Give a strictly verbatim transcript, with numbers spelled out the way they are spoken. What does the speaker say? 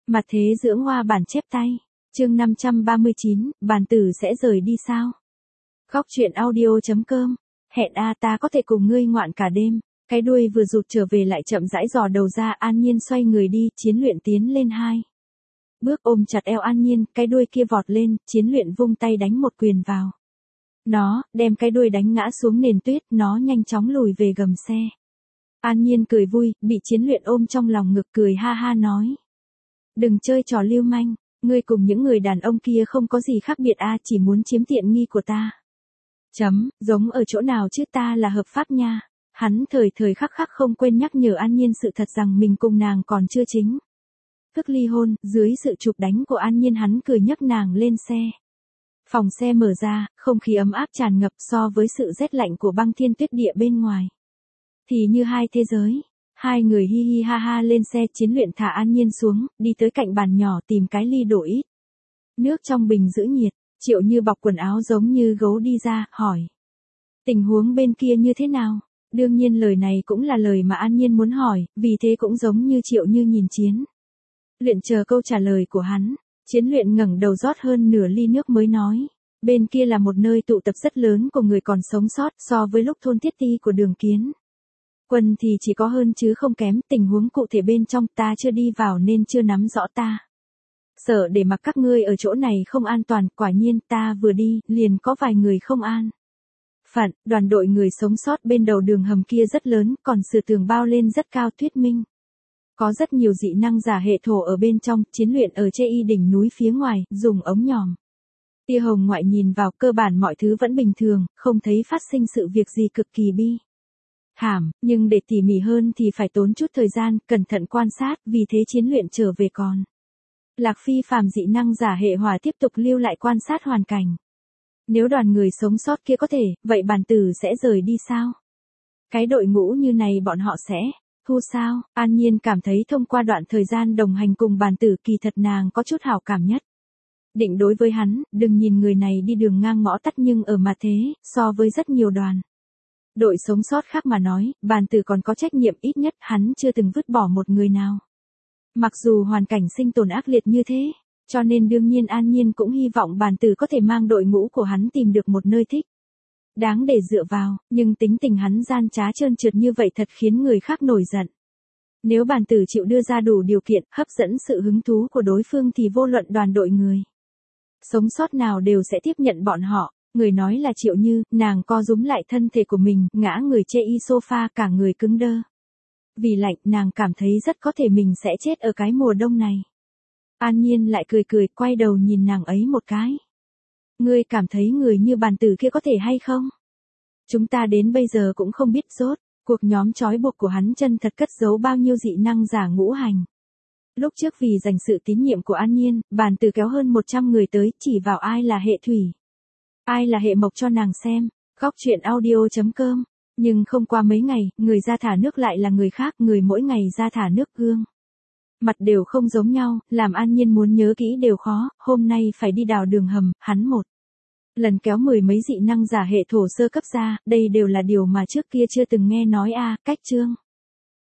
Mặt thế dưỡng hoa bản chép tay. Chương năm trăm ba mươi chín, bàn tử sẽ rời đi sao? Góc truyện audio chấm com. Hẹn a ta có thể cùng ngươi ngoạn cả đêm. Cái đuôi vừa rụt trở về lại chậm rãi dò đầu ra, An Nhiên xoay người đi, Chiến Luyện tiến lên hai bước ôm chặt eo An Nhiên, cái đuôi kia vọt lên, Chiến Luyện vung tay đánh một quyền vào nó, đem cái đuôi đánh ngã xuống nền tuyết, nó nhanh chóng lùi về gầm xe. An Nhiên cười vui, bị Chiến Luyện ôm trong lòng ngực cười ha ha nói: đừng chơi trò lưu manh, ngươi cùng những người đàn ông kia không có gì khác biệt a, chỉ muốn chiếm tiện nghi của ta. Chấm, giống ở chỗ nào chứ, ta là hợp pháp nha. Hắn thời thời khắc khắc không quên nhắc nhở An Nhiên sự thật rằng mình cùng nàng còn chưa chính thức ly hôn. Dưới sự chụp đánh của An Nhiên, hắn cười nhấc nàng lên xe. Phòng xe mở ra, không khí ấm áp tràn ngập, so với sự rét lạnh của băng thiên tuyết địa bên ngoài thì như hai thế giới. Hai người hi hi ha ha lên xe. Chiến Luyện thả An Nhiên xuống, đi tới cạnh bàn nhỏ tìm cái ly đổ ít nước trong bình giữ nhiệt. Triệu Như bọc quần áo giống như gấu đi ra, hỏi: tình huống bên kia như thế nào? Đương nhiên lời này cũng là lời mà An Nhiên muốn hỏi, vì thế cũng giống như Triệu Như nhìn Chiến Luyện chờ câu trả lời của hắn. Chiến Luyện ngẩng đầu rót hơn nửa ly nước mới nói: bên kia là một nơi tụ tập rất lớn của người còn sống sót, so với lúc thôn Thiết Ti của Đường Kiến Quân thì chỉ có hơn chứ không kém, tình huống cụ thể bên trong ta chưa đi vào nên chưa nắm rõ, ta sợ để mặc các ngươi ở chỗ này không an toàn. Quả nhiên ta vừa đi, liền có vài người không an phận. Đoàn đội người sống sót bên đầu đường hầm kia rất lớn, còn sự tường bao lên rất cao, thuyết minh có rất nhiều dị năng giả hệ thổ ở bên trong. Chiến Luyện ở trên y đỉnh núi phía ngoài, dùng ống nhòm tia hồng ngoại nhìn vào, cơ bản mọi thứ vẫn bình thường, không thấy phát sinh sự việc gì cực kỳ bi thảm, nhưng để tỉ mỉ hơn thì phải tốn chút thời gian, cẩn thận quan sát, vì thế Chiến Luyện trở về còn Lạc Phi phàm dị năng giả hệ hỏa tiếp tục lưu lại quan sát hoàn cảnh. Nếu đoàn người sống sót kia có thể, vậy bàn tử sẽ rời đi sao? Cái đội ngũ như này bọn họ sẽ thu sao? An Nhiên cảm thấy thông qua đoạn thời gian đồng hành cùng bàn tử, kỳ thật nàng có chút hảo cảm nhất định đối với hắn. Đừng nhìn người này đi đường ngang ngõ tắt, nhưng ở mặt thế, so với rất nhiều đoàn đội sống sót khác mà nói, bàn tử còn có trách nhiệm, ít nhất hắn chưa từng vứt bỏ một người nào. Mặc dù hoàn cảnh sinh tồn ác liệt như thế, cho nên đương nhiên An Nhiên cũng hy vọng bàn tử có thể mang đội ngũ của hắn tìm được một nơi thích đáng để dựa vào, nhưng tính tình hắn gian trá trơn trượt như vậy thật khiến người khác nổi giận. Nếu bàn tử chịu đưa ra đủ điều kiện, hấp dẫn sự hứng thú của đối phương thì vô luận đoàn đội người sống sót nào đều sẽ tiếp nhận bọn họ. Người nói là Triệu Như, nàng co rúm lại thân thể của mình, ngã người chê y sofa, cả người cứng đơ. Vì lạnh, nàng cảm thấy rất có thể mình sẽ chết ở cái mùa đông này. An Nhiên lại cười cười, quay đầu nhìn nàng ấy một cái. Ngươi cảm thấy người như bàn tử kia có thể hay không? Chúng ta đến bây giờ cũng không biết rốt cuộc nhóm trói buộc của hắn chân thật cất giấu bao nhiêu dị năng giả ngũ hành. Lúc trước vì giành sự tín nhiệm của An Nhiên, bàn tử kéo hơn một trăm người tới, chỉ vào ai là hệ thủy, ai là hệ mộc cho nàng xem. Góc truyện audio chấm com. Nhưng không qua mấy ngày, người ra thả nước lại là người khác, người mỗi ngày ra thả nước gương mặt đều không giống nhau, làm An Nhiên muốn nhớ kỹ đều khó. Hôm nay phải đi đào đường hầm, hắn một lần kéo mười mấy dị năng giả hệ thổ sơ cấp ra, đây đều là điều mà trước kia chưa từng nghe nói a. Cách chương